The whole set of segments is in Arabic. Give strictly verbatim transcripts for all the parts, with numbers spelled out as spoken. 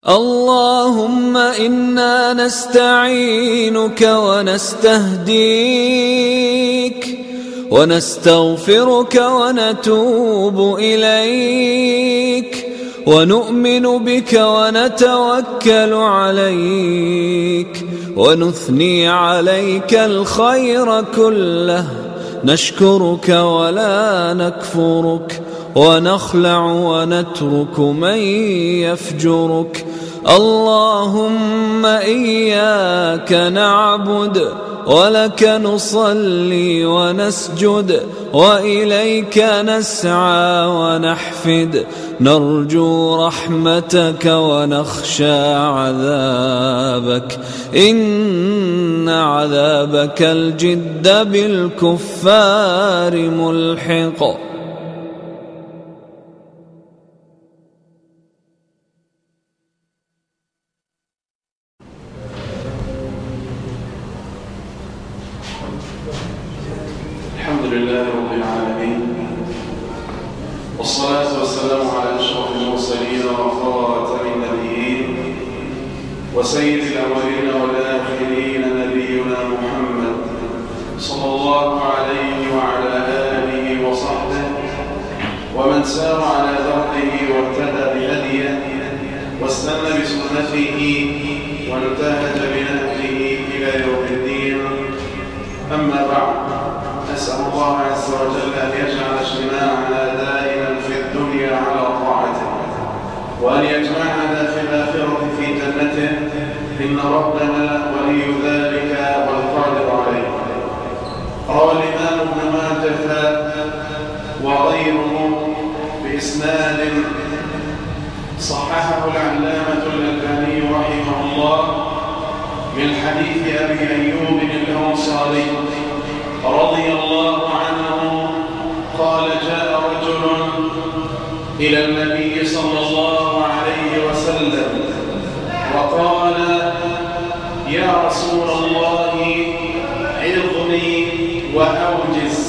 اللهم إنا نستعينك ونستهديك ونستغفرك ونتوب إليك ونؤمن بك ونتوكل عليك ونثني عليك الخير كله، نشكرك ولا نكفرك، ونخلع ونترك من يفجرك. اللهم إياك نعبد ولك نصلي ونسجد وإليك نسعى ونحفد، نرجو رحمتك ونخشى عذابك، إن عذابك الجد بالكفار ملحق. الحمد لله رب العالمين، والصلاة والسلام على أشرف المرسلين وخاتم النبيين وسيد الأولين والآخرين نبينا محمد صلى الله عليه وعلى آله وصحبه ومن سار على دربه واهتدى بهديه واستنى بسنته وانتهج بنهجه إلى يوم الدين. أما بعد، نسأل الله عز وجل أن يجعل اجتماعنا دائما في الدنيا على طاعته، وأن يجمعنا في الآخرة في جنته، إن ربنا ولي ذلك والقادر عليه. روى الإمام ابن ماجه وغيره بإسناد صححه العلامة الألباني رحمه الله من حديث أبي أيوب الأنصاري رضي الله عنه قال: جاء رجل إلى النبي صلى الله عليه وسلم وقال: يا رسول الله عظني وأوجز.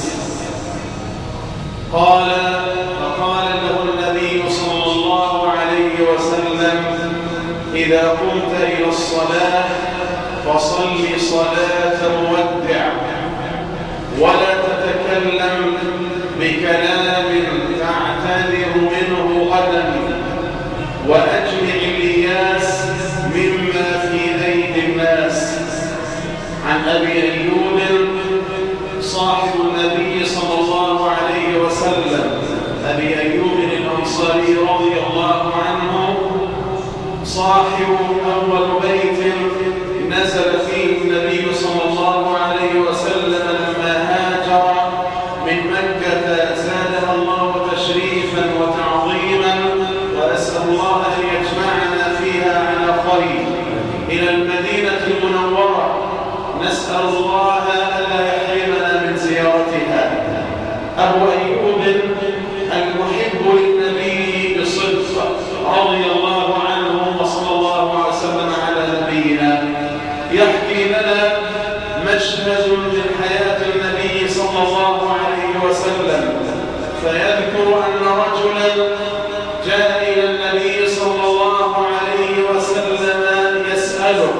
قال فقال له النبي صلى الله عليه وسلم: إذا قمت إلى الصلاة فصل صلاة مودع، ولا تتكلم بكلام تعتذر منه غدا، وأجمع الإياس مما في أيدي الناس. عن أبي أيوب صاحب النبي صلى الله عليه وسلم أبي أيوب الأنصاري رضي الله عنه، صاحب أول بيت نزل فيه النبي صلى الله عليه وسلم لما هاجر من مكة زادها الله تشريفا وتعظيما، وأسأل الله أن يجمعنا فيها على خير. إلى المدينة المنورة نسأل الله ألا يحرمنا من زيارتها. أبو أيوب المحب للنبي بصدق رضي الله عنه وصلى الله وسلم على نبينا، يحكي لنا مشهد من حياة النبي صلى الله عليه وسلم، فيذكر أن رجلا جاء إلى النبي صلى الله عليه وسلم يسأله.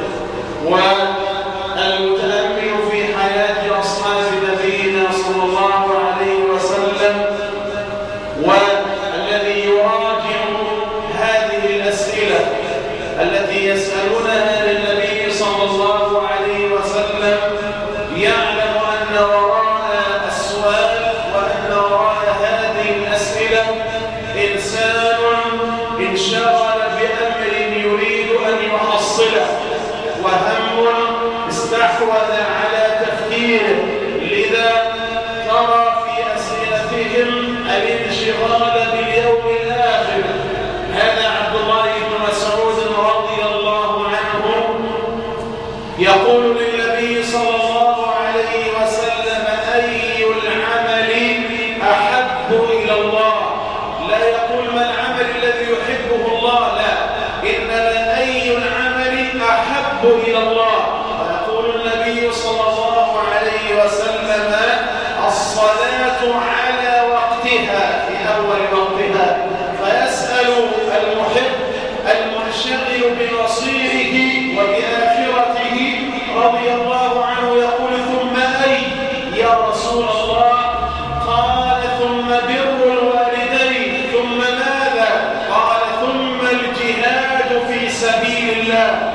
والمتأمل في حياة أصحاب نبينا صلى الله عليه وسلم والذي يراجع هذه الأسئلة التي يسألونها للنبي صلى الله عليه وسلم يعلم أن وراء السؤال وأن وراء هذه الأسئلة إنسان انشغل بأمر يريد أن يحصله، وهم استحوذ على تفكيره، لذا ترى في أسئلتهم الانشغال باليوم الآخر. هذا عبد الله بن مسعود رضي الله عنه يقول للنبي صلى الله عليه وسلم: أي العمل أحب إلى الله؟ لا يقول ما العمل الذي يحبه الله، لا، إنما أي العمل أحب إلى الله. ويقول النبي صلى الله عليه وسلم: الصلاة على وقتها، في أول وقتها. فيسأل المحب المحب وينشغل بمصيره وبآخرته رضي الله عنه يقول: ثم أي يا رسول الله؟ قال: ثم بر الوالدين. ثم ماذا؟ قال: ثم الجهاد في سبيل الله.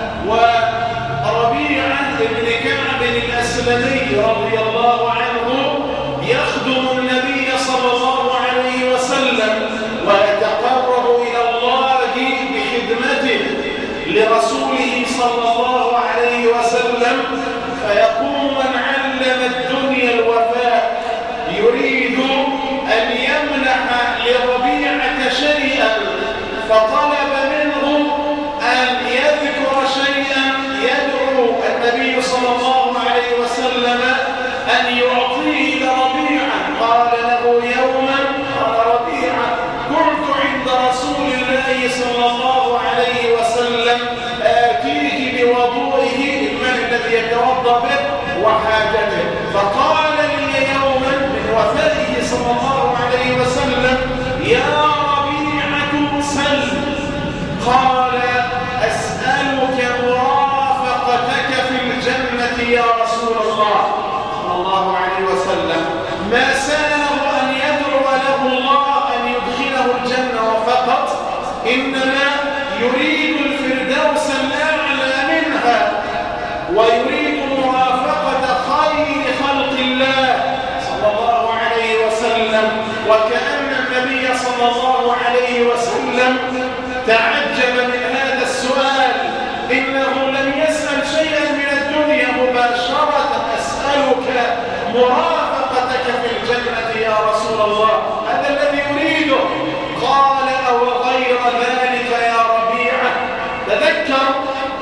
وربيعة بن كعب الأسلمي رضي الله عنه يخدم النبي صلى الله عليه وسلم ويتقرب إلى الله بخدمته لرسوله صلى الله عليه وسلم، فيقوم من علم الدنيا الوفاء يريد أن يمنح لربيعة شيئا، فطلب منه أن يذكر شيئا يدعو النبي صلى الله عليه وسلم أن يعطيه لربيعة. قال له يوما: قال ربيعة: كنت عند رسول الله صلى الله عليه وسلم آتيه بوضوئه، الماء الذي يتوضأ به، وحاجته، فقال لي يوما من وفائه صلى الله عليه وسلم: يا ربيعة سل. قال: أسألك مرافقتك في الجنة يا رسول الله صلى الله عليه وسلم. ما سأله أن يدعو له الله أن يدخله الجنة فقط، إنما يريد الفردوس الأعلى منها، ويريد مرافقة خير خلق الله صلى الله عليه وسلم. وكأن النبي صلى الله عليه وسلم تعجب من هذا السؤال، إنه لم يسأل شيئا من الدنيا مباشرة: أسألك مرافقتك في الجنة يا رسول الله، هذا الذي يريده. قال: أو غير ذلك يا ربيعة؟ تذكر،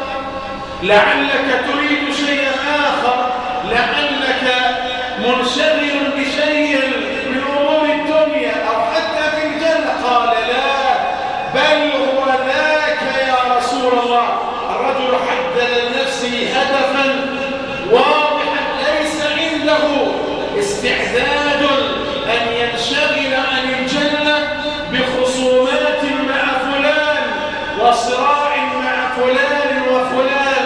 لعلك تريد شيئا آخر، لعلك منشغل بشيء من أمور الدنيا أو حتى في الجنة. قال: لا، بل هو ذاك يا رسول الله. الرجل حدد لنفسه هدفا واضحا، ليس عنده استعداد أن ينشغل عن الجنة بخصومات مع فلان وصراع مع فلان وفلان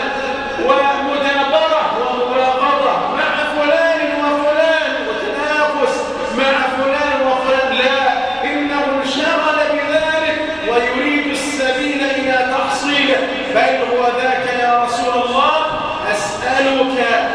ومدابرة ومباغضة مع فلان وفلان وتنافس مع فلان وفلان. لا، إنه انشغل بذلك ويريد السبيل إلى تحصيله. بل هو ذاك يا رسول الله، أسألك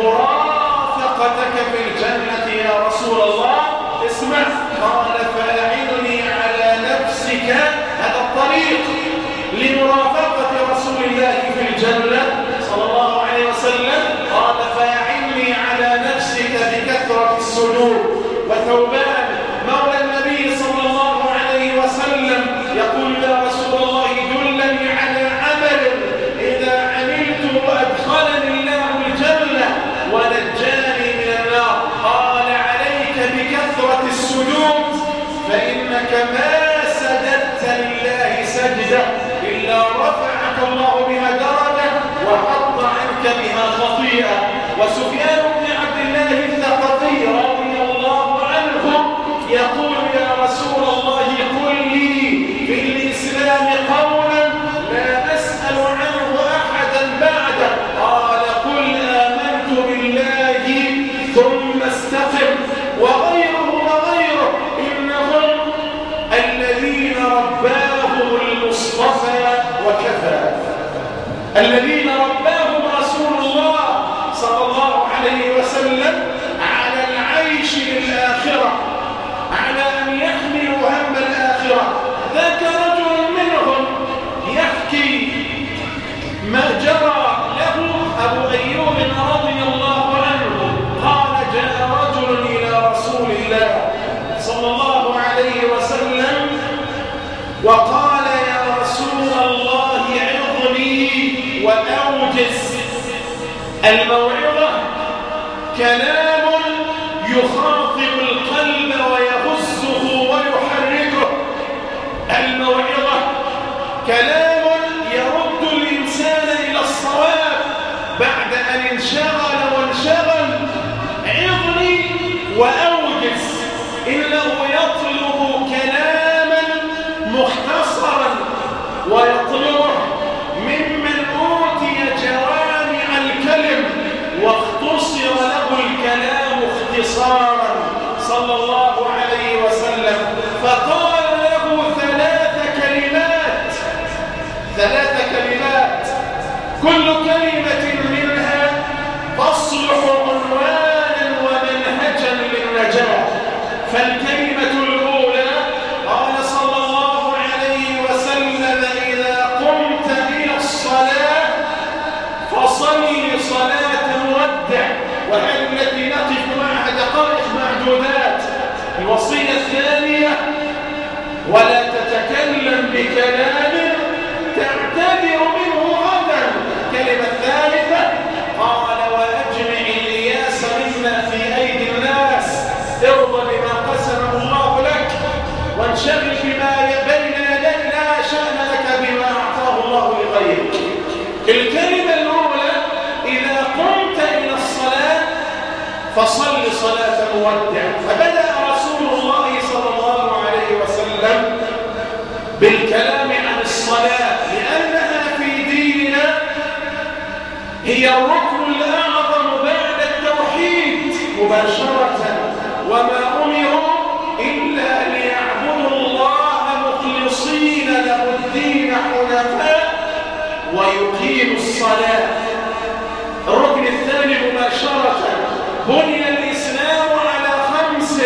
مرافقتك في الجنة يا رسول الله. اسمع، قال: فأعني على نفسك، هذا الطريق لمرافقة رسول الله في الجنة صلى الله عليه وسلم. قال: فأعني على نفسك بكثرة السجود. وثوبان مولى النبي صلى الله عليه وسلم يقول: يا رسول الله دلني على عمل إذا عملت أدخلني الله الجنة ونجاني من النار. قال: عليك بكثرة السجود، فإنك ما سجدت لله سجدة إلا رفعك الله بها درجة وحط عنك بها خطيئة. وسفيان بن عبد الله الثقفي رضي الله عنه يقول: يا رسول الله قل لي في الإسلام قولا لا أسأل عنه أحدا بعده. قال: قل آمنت بالله ثم استقم. وغيره وغيره إنهم الذين رباهم المصطفى وكفى، الذين رباهم رسول الله صلى الله عليه وسلم على العيش للآخرة، على أن يحملوا هم الآخرة. ذاك رجل منهم يحكي ما جرى له أبو أيوب رضي الله عنه. قال: جاء رجل إلى رسول الله صلى الله عليه وسلم وقال: يا رسول الله عظني وأوجز. الموعظة كلام يخاطب القلب ويهزه ويحركه. الموعظة كلام يرد الإنسان إلى الصواب بعد أن انشغل وانشغل. عظني وأوجز، إنه يطلب كلاما مختصرا ويطلب كل كلمة منها تصلح عنوانا ومنهجا للنجاة. فالكلمة الأولى قال صلى الله عليه وسلم: إذا قمت إلى الصلاة فصل صلاة مودع، وهي التي نقف معها دقائق معدودات. الوصية الثانية: ولا تتكلم بكلام تعتذر منه غدا. الكلمة الثالثة قال: وأجمع الياس مما في أيدي الناس، ارضى بما قسمه الله لك وانشغل بما بين يديك، لا شأن لك بما أعطاه الله لغيرك. الكلمة الأولى: إذا قمت إلى الصلاة فصل صلاة مودع. فبدأ رسول الله صلى الله عليه وسلم بالكلام عن الصلاة، لأنها في ديننا هي الركن الأعظم بعد التوحيد مباشرة، وما أمروا إلا ليعبدوا الله مخلصين له الدين حنفاء ويقيموا الصلاة. الركن الثاني مباشرة: بني الإسلام على خمس: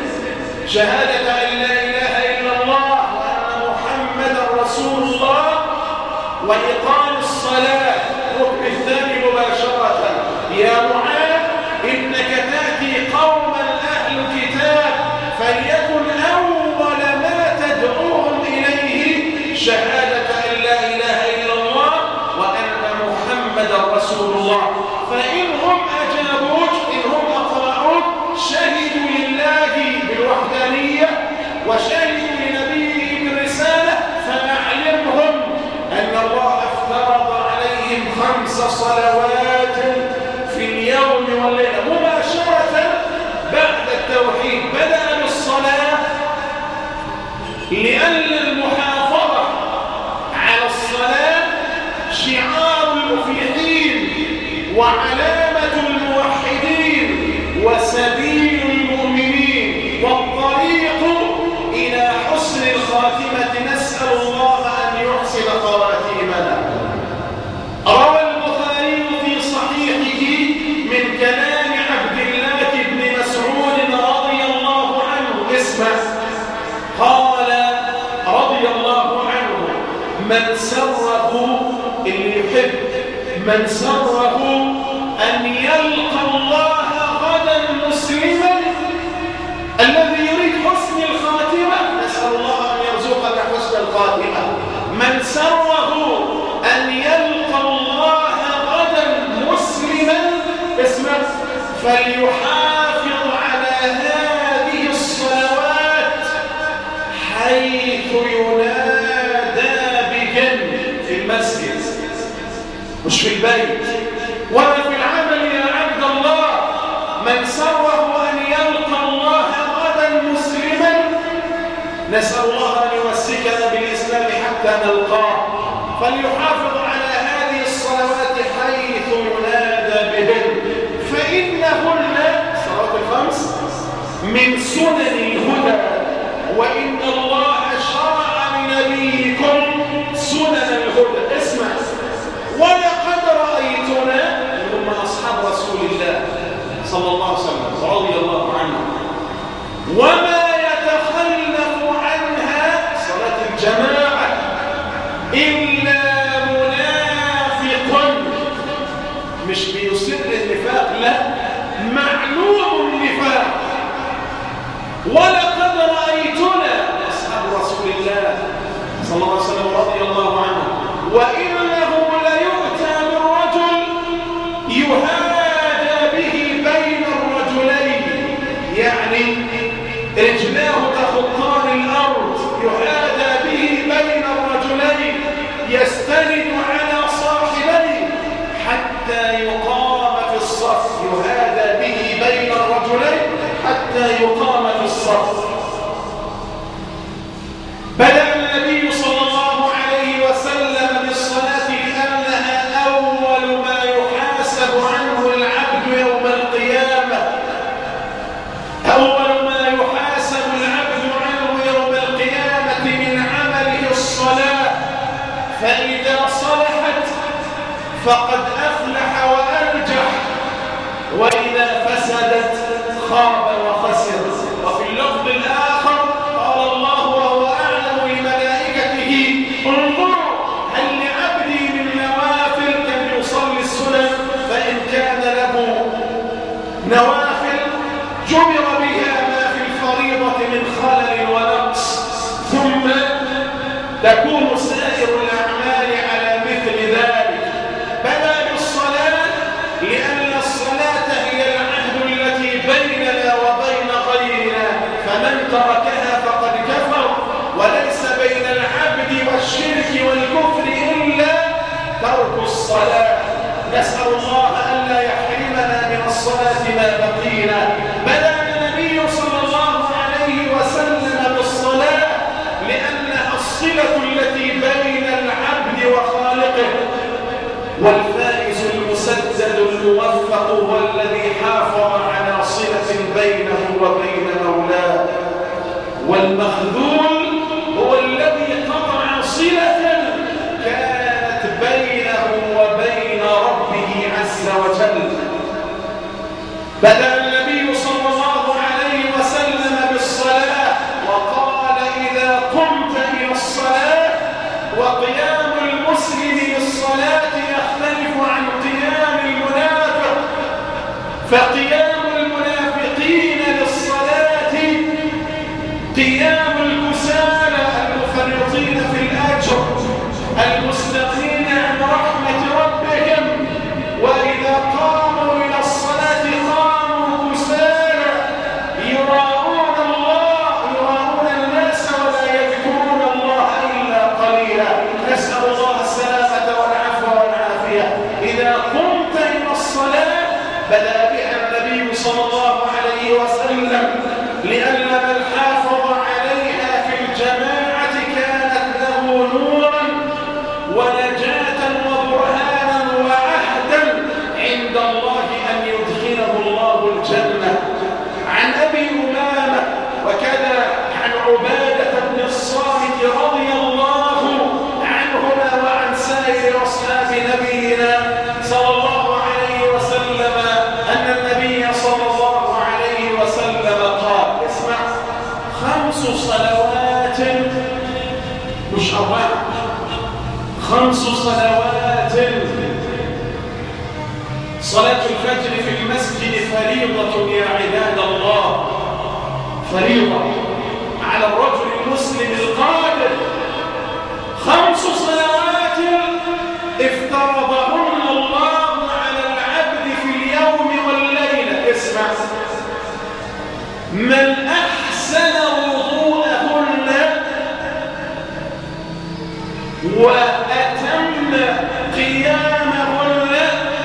شهادة أن لا إله إلا الله وأن محمدا رسول الله، وإقام الصلاة. الركن الثاني مباشرة: يا معاذ إنك تأتي قوما أهل كتاب، فليكن أول ما تدعوهم إليه شهادة أن لا إله إلا الله وأن محمدا رسول الله. فإنهم أجابوك، إنهم أطاعوك، شهدوا لله بالوحدانية وشهدوا لنبيه بالرسالة، فأعلمهم أن الله افترض عليهم خمس صلوات في اليوم والليلة. مباشرة بعد التوحيد بدأ بالصلاة، لأن المحافظة على الصلاة شعار المفلحين وعلامة الموحدين وسبيل المؤمنين والطريق إلى حسن الخاتمة. نسأل الله أن يحسن خواتيمنا. روى البخاري في صحيحه من كلام عبد الله بن مسعود رضي الله عنه اسمه، قال رضي الله عنه: من سره، اللي يحب، من سره أن يلقى الله غدا مسلما، الذي يريد حسن الخاتمة، نسأل الله أن يرزقنا حسن الخاتمة. من سره أن يلقى الله غدا مسلما اسمه فليحافظ على هذه الصلوات حيث ينادى بجن، في المسجد مش في البيت ولا في العمل يا عبد الله. من سره أن يلقى الله غدا مسلما، نسأل الله أن يمسكنا بالإسلام حتى نلقاه، فليحافظ على هذه الصلوات حيث ينادى بهن، فإنهن الصلوات الخمس من سنن الهدى، وإن الله شرع لنبيكم سنن الهدى. اسمع: ولقد رأيتنا، هم أصحاب رسول الله صلى الله عليه وسلم رضي الله عنه، وما يتخلف عنها صلاة الجماعة إلا منافق، مش بيصر النفاق، لا، معلوم النفاق. ولقد رأيتنا أصحاب رسول الله صلى الله عليه وسلم رضي الله عنه، وإنه ليؤتى بالرجل يهادى به بين الرجلين، يعني رجلاه تخطان الأرض، يهادى به بين الرجلين، يستند على صاحبيه حتى يقام في الصف، يهادى به بين الرجلين حتى يقام في الصف. بدأ النبي صلى الله عليه وسلم فقد أفلح وأنجح، وإذا فسدت خاب وخسر. وفي اللفظ الآخر قال الله وهو أعلم لملائكته انظروا هل لعبدي من نوافل كان يصلي السنن، فإن كان له نوافل جبر بها ما في الفريضة من خلل ونقص، ثم تكون سائر الأعمال على مثل ذلك. بدأ بالصلاة لأن الصلاة هي العهد التي بيننا وبين غيرنا، فمن تركها فقد كفر، وليس بين العبد والشرك والكفر إلا ترك الصلاة. نسأل الله ألا يحرمنا من الصلاة ما بقينا. بدأ النبي صلى الله عليه وسلم بالصلاة لأنها الصلة التي بين العبد وخالقه، والفائز المسدد الموفق هو الذي حافظ على صلة بينه وبين مولاه، والمخذول هو الذي قطع صلة كانت بينه وبين ربه عز وجل. بدأ النبي صلى الله عليه وسلم بالصلاة وقال إذا قمت إلى الصلاة، وقيام المسلم للصلاة يختلف عن قيام المنافق، فقيام المنافقين للصلاة قيام الكسالى المفرطين في الأجر المستغنين عن رحمة ربهم، وإذا قاموا إلى الصلاة قاموا كسالى يراءون الله يراءون الناس ولا يذكرون الله إلا قليلا. نسأل الله السلامة والعفو والعافية. إذا قمت إلى الصلاة بدأ بها النبي صلى الله عليه وسلم، لأن من حافظ عليها في الجماعة كانت له نورا ونجاة وبرهانا وعهدا عند الله أن يدخله الله الجنة. عن أبي أمامة وكذا عن عبادة بن الصامت رضي الله عنهما وعن سائر أصحاب نبينا صلى الله عليه وسلم أن النبي صلى الله عليه وسلم قال: اسمع، خمس صلوات مش أربع، خمس صلوات. صلاة الفجر في المسجد فريضة يا عباد الله، فريضة على الرجل المسلم القادر. خمس صلوات افترضهن الله على العبد في اليوم والليلة. اسمع، من أحسن وضوءهن وأتم قيامهن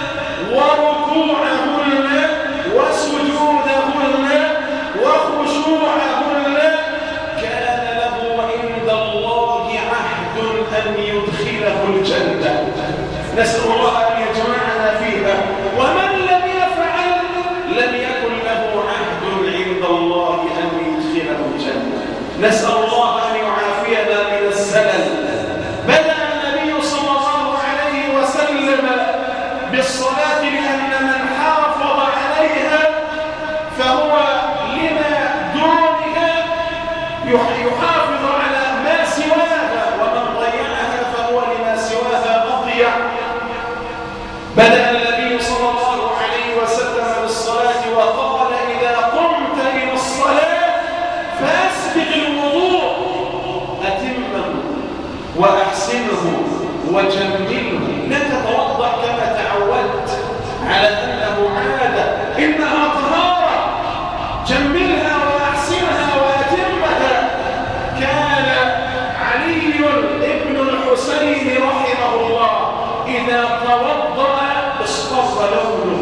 وركوعهن وسجودهن وخشوعهن كان له عند الله عهد أن يدخله الجنة. نسأل الله أن يجمعنا فيها. ومن لم يفعل لم يكن له عهد عند الله أن يدخله الجنة. نسأل الله أن يعافينا من الزلل. بدأ النبي صلى الله عليه وسلم بالصلاة لأن من حافظ عليها فهو لما دونها يحافظ على ما سواها، ومن ضيعها فهو لما سواها أضيع. بدأ النبي صلى الله عليه وسلم بالصلاة وقال: إذا قمت إلى الصلاة فأسبغ الوضوء، أتمه وأحسنه وجمله. لا تتوضأ كما تعودت على أنه عادة، إنها طهارة، جملها وأحسنها وأتمها. كان علي ابن الحسين رحمه الله إذا توضأ اصفر لونه،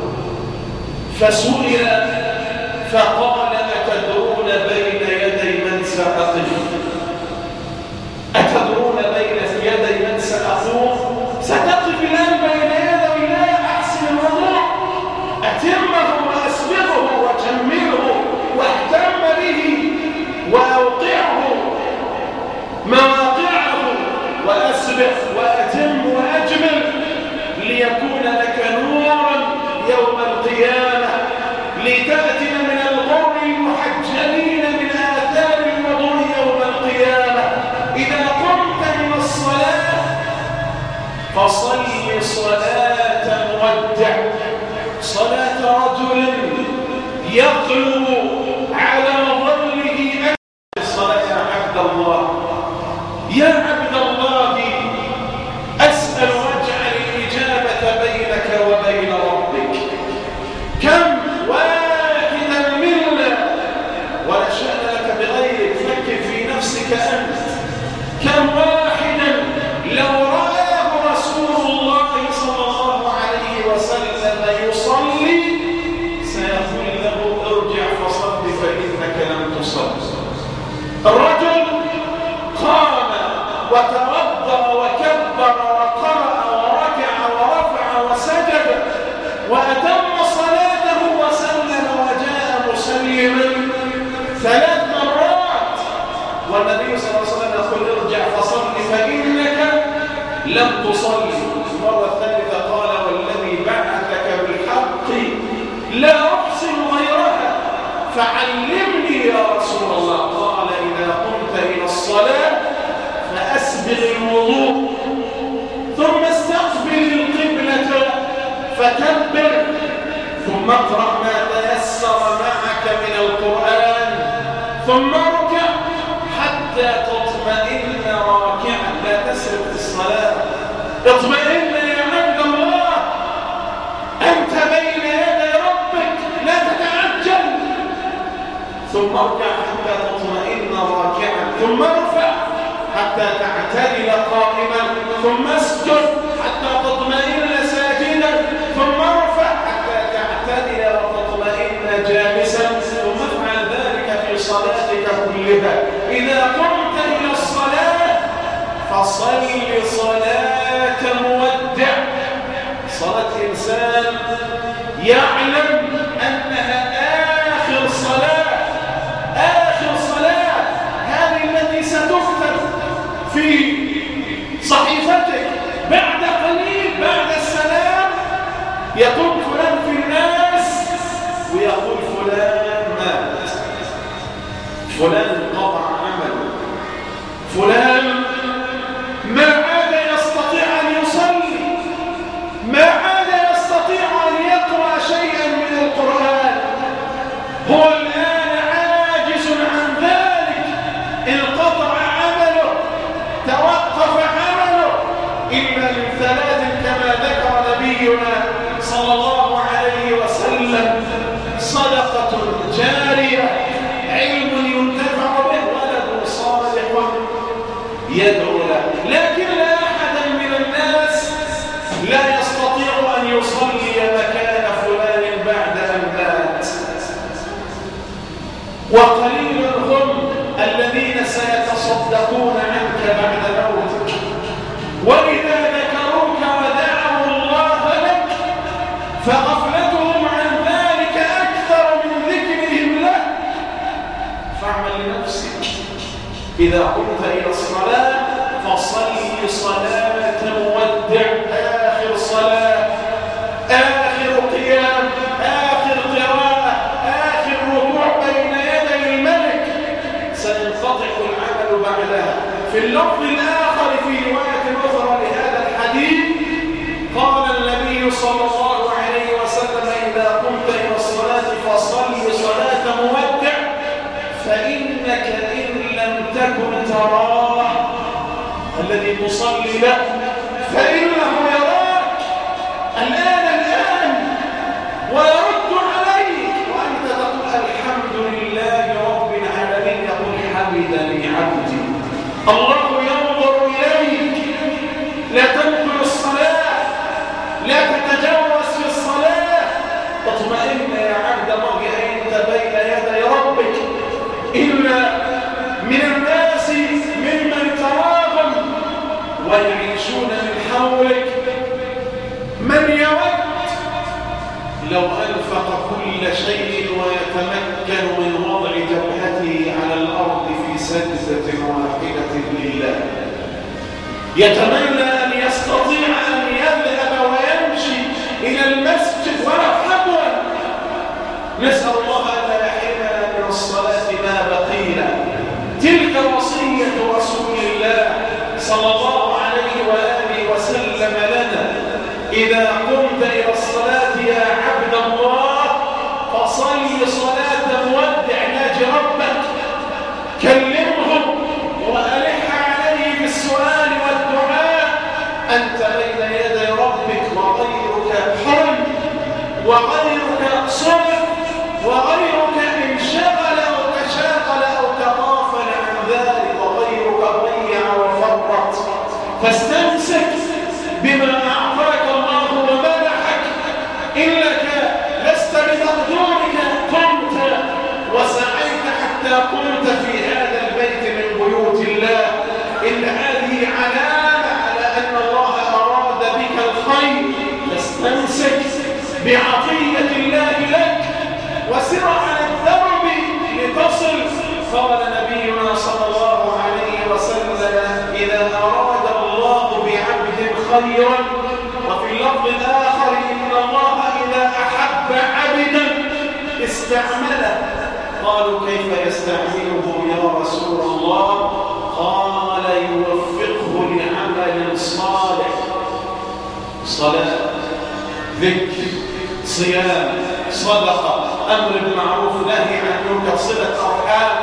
فسئل فقال: أتدرون بين يدي من سأقف؟ أتدرون بين يدي من سأقوم؟ ستقف الآن بين يدي الله. أحسن الوضوء، أتمه وأسبغه وجمله واهتم به وأوقعه مواقعه وأسبغ وأتم وأجمل، ليكون لك نورا يوم القيامة، لتأتي من الغر المحجلين من آثار الوضوء يوم القيامة. إذا قمت من الصلاة فصل صلاة مودع، صلاة رجل يطلب على ظله الصلاة. يا عبد الله يا عبد الله أسأل واجعل الإجابة بينك وبين ربك. كم واحدا منا، ولا شأن لك بغيرك، فكر في نفسك أنت، كم واحدا لو رآه رسول الله صلى الله عليه وسلم يصلي سيقول له ارجع فصل فإنك لم تصل. الرجل قام وتوضأ وكبر وقرأ وركع ورفع وسجد وأتم صلاته وسلم وجاء مسلما ثلاث مرات، والنبي صلى الله عليه وسلم يقول ارجع فصل فإنك لم تصلي. المرة الثالثة قال والذي بعثك بالحق لا أحسن غيرها فعلمني يا رسول الله. قال إذا قمت إلى الصلاة فأسبغ الوضوء ثم استقبل القبلة فكبر ثم اقرأ ما تيسر معك من القرآن ثم اركع حتى تطمئن راكعا. لا تسرق الصلاة، اطمئن يا عبد الله، أنت بين يدي ربك لا تتعجل. ثم اركع حتى تطمئن راكعا ثم ارفع حتى تعتدل قائما ثم اسجد حتى تطمئن ساجدا ثم ارفع حتى تعتدل وتطمئن جالسا ثم افعل ذلك في صلاتك كلها. إذا قمت إلى الصلاة فصل صلاة مودع، صلاة إنسان يعلم أنها آخر صلاة، آخر صلاة، هذه التي ستكتب في صحيفتك بعد قليل بعد السلام. يقول فلان في الناس ويقول فلان مات، فلان انقطع عمله، فلان ما عاد يستطيع أن يصلي، ما عاد يستطيع أن يقرأ شيئا من القرآن، هو الآن عاجز عن ذلك، انقطع عمله، توقف عمله إلا من ثلاث كما ذكر نبينا صلى الله عليه وسلم: صدقة جارية، علم ينتفع به، ولد صالح يدعو له. لكن لا أحد من الناس لا يستطيع أن يصلي مكان فلان بعد أن مات، وقليل هم الذين سيتصدقون عنك بعد موتك، وإذا ذكروك ودعوا الله لك فغفلتهم عن ذلك أكثر من ذكرهم له. فاعمل لنفسك. إذا قمت إلى الصلاة فصل صلاة مودع، آخر صلاة، آخر قيام، آخر قراءة، آخر ركوع بين يدي الملك، سينقطع العمل بعدها. في اللفظ الآخر في رواية أخرى لهذا الحديث قال النبي صلى الله عليه وسلم: إذا قمت إلى الصلاة فصل صلاة مودع، فإنك إن لم تكن تراه الذي تصلي له فإنه يراك الآن الآن ويرد عليك، وأنت تقول الحمد لله رب العالمين. يقول حمدني عبدي. الله ينظر إليك، لا تنقل الصلاة، لا تتجوز في الصلاة، اطمئن يا عبد الله أنت بين يدي ربك. إن من الناس ممن تراهم ويعيشون من حولك من يود لو أنفق كل شيء ويتمكن من وضع جبهته على الأرض في سجدة واحدة لله، يتمنى أن يستطيع أن يذهب وينفق وسلم لنا: إذا قمت إلى الصلاة يا عبد الله فصل صلاة مودع ناجي ربك، كلمه وألح عليه بالسؤال والدعاء. أنت بين يدي ربك وغيرك حرم، وغيرك صرف، وغيرك انشغل أو تشاغل أو تغافل عن ذلك، وغيرك ضيع وفرط. فاستمسك بما أعطاك الله ومنحك، إنك لست بمقدورك قمت وسعيت حتى قمت في هذا البيت من بيوت الله. إن هذه علامة على أن الله أراد بك الخير. فاستمسك بعطية الله لك وسر على الدرب لتصل. قال نبينا صلى الله عليه وسلم: إذا أراد الله بعبد خيرا، وفي اللفظ الآخر: إن الله إذا أحب عبدا استعمله. قالوا: كيف يستعمله يا رسول الله؟ قال: يوفقه لعمل صالح، صلاة، ذكر، صيام، صدقة، أمر بالمعروف، نهي عن المنكر، صلة أرحام،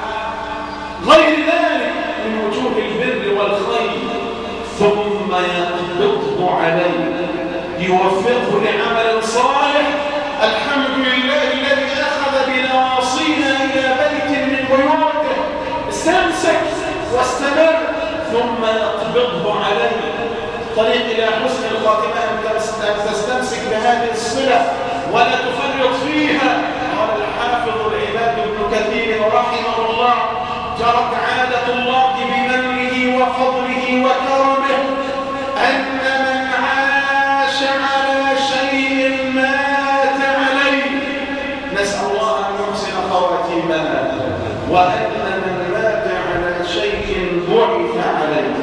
غير ذلك من وجوه البر والخير، ثم يقبضه عليه، يوفقه لعمل صالح. الحمد لله الذي أخذ بنواصينا إلى بيت من بيوته. استمسك واستمر، ثم يقبضه عليه. طريق إلى حسن الخاتمة أن تستمسك بهذه الصلة ولا تفرط فيها. قال الحافظ العباد بن كثير رحمه الله: جرت عادة الله بمنه وفضله وكرمه أن من عاش على شيء مات عليه. نسأل الله أن يحسن خواتيمنا، وأن من مات على شيء بعث عليه.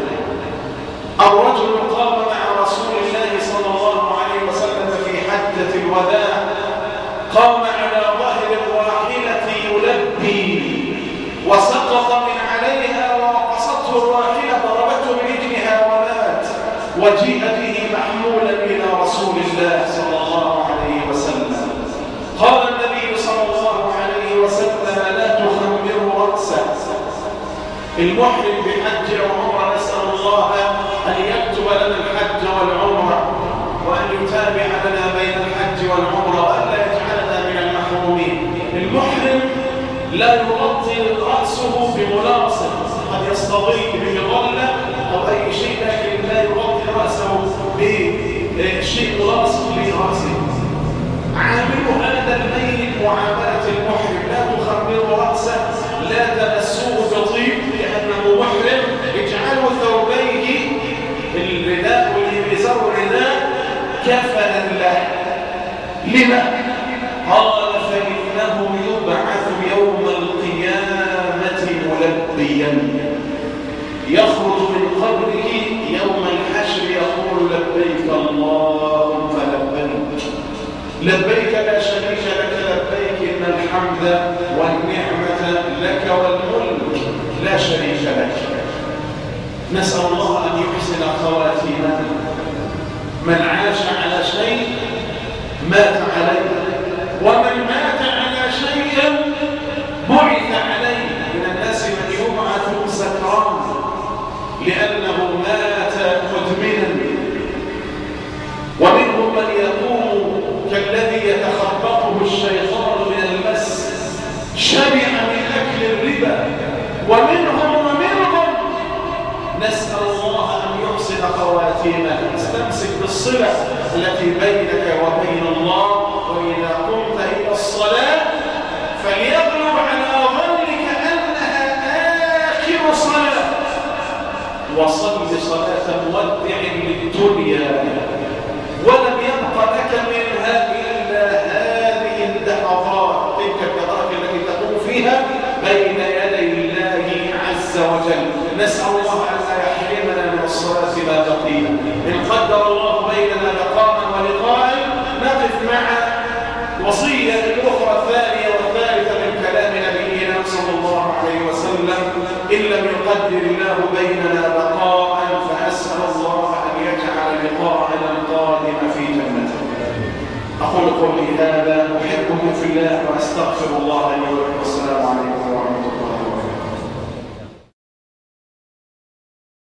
الرجل قام مع رسول الله صلى الله عليه وسلم في حجة الوداع، قام على ظهر الراحلة يلبي، وسقط من عليها ووقصته الراحلة، ضربته برجلها ومات، وجيء به محمولا إلى رسول الله صلى الله عليه وسلم. قال النبي صلى الله عليه وسلم: لا تخمروا رأسه. المحرم بحج وعمرة نسأل الله أن يكتب لنا الحج والعمرة، وأن يتابع لنا بين الحج والعمرة، وأن لا يجعلنا من المحرومين. المحرم لا يغطي رأسه بملاصق، قد يستظل بظلة أو أي شيء، لكن لا يغطي رأسه بشيء ملاصق لرأسه. عاملوا هذا الميت معاملة المحرم: لا تخمروا رأسه، لا تمسوه بطيب لأنه محرم، اجعلوا ثوبيه الرداء والإزار الرداء كفنا له. لما؟ قال: فإنه يبعث يوم القيامة ملبيا، يخرج من قبره يوم الحشر يقول: لبيك اللهم لبيك، لبيك لا شريك لك لبيك، إن الحمد والنعمة لك والملك لا شريك لك. نسأل الله أن يحسن خواتيمنا. من عاش على شيء مات عليه، ومن مات على شيء بعث عليه. من الناس من يبعث سكران لأنه مات مدمنا، ومنهم من يقوم كالذي يتخبطه الشيطان من المس، شبع من أكل الربا. ومنهم ومنهم نسأل الله أن يحسن خواتيمنا. استمسك بالصلة التي بينك وبين الله. وإذا قمت إلى الصلاة فليغلب على ظنك أنها آخر صلاة، وصل صلاة مودع للدنيا، ولم يبق لك منها إلا هذه اللحظات، تلك الدقائق التي تقوم فيها بين يدي الله عز وجل. نسأل الله أن لا يحرمنا من الصلاة ما بقينا. إن قدر الله بيننا لقاء ولقاء نقف مع وصية الأخرى الثانية والثالثة من كلام نبينا صلى الله عليه وسلم. إن لم يقدر الله بيننا لقاء فأسأل الله أن يجعل أقول قولي هذا، أحبكم في الله وأستغفر الله لي ولكم. والسلام عليكم.